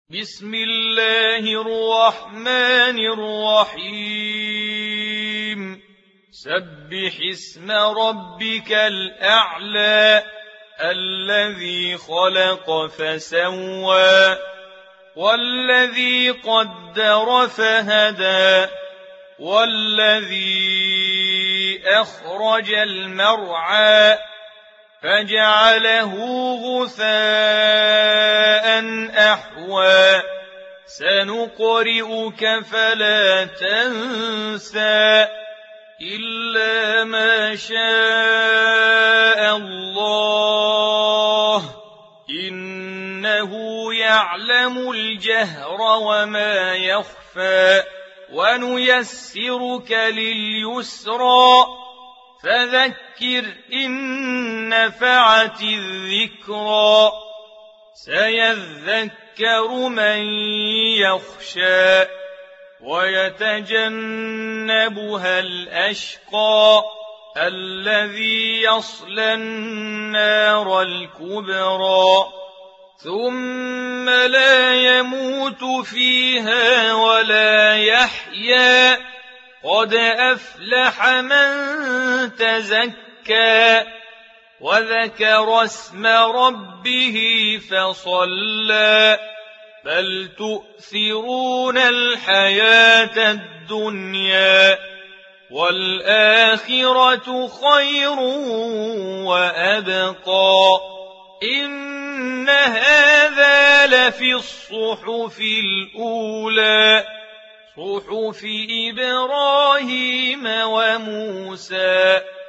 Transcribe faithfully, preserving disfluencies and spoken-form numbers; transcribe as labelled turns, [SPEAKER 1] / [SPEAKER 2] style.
[SPEAKER 1] بسم الله الرحمن الرحيم سبح اسم ربك الأعلى الذي خلق فسوى والذي قدر فهدى والذي أخرج المرعى فجعله غثاء أحوى سنقرئك فلا تنسى إلا ما شاء الله إنه يعلم الجهر وما يخفى ونيسرك لليسرى فذكر إن نفعت الذكرى سيذكر من يخشى ويتجنبها الأشقى الذي يصلى النار الكبرى ثم لا يموت فيها ولا يحيا قد أفلح من تزكى وذكر اسم ربه فصلى بل تؤثرون الحياة الدنيا والآخرة خير وأبقى إن هذا لفي الصحف الأولى صحف إبراهيم وموسى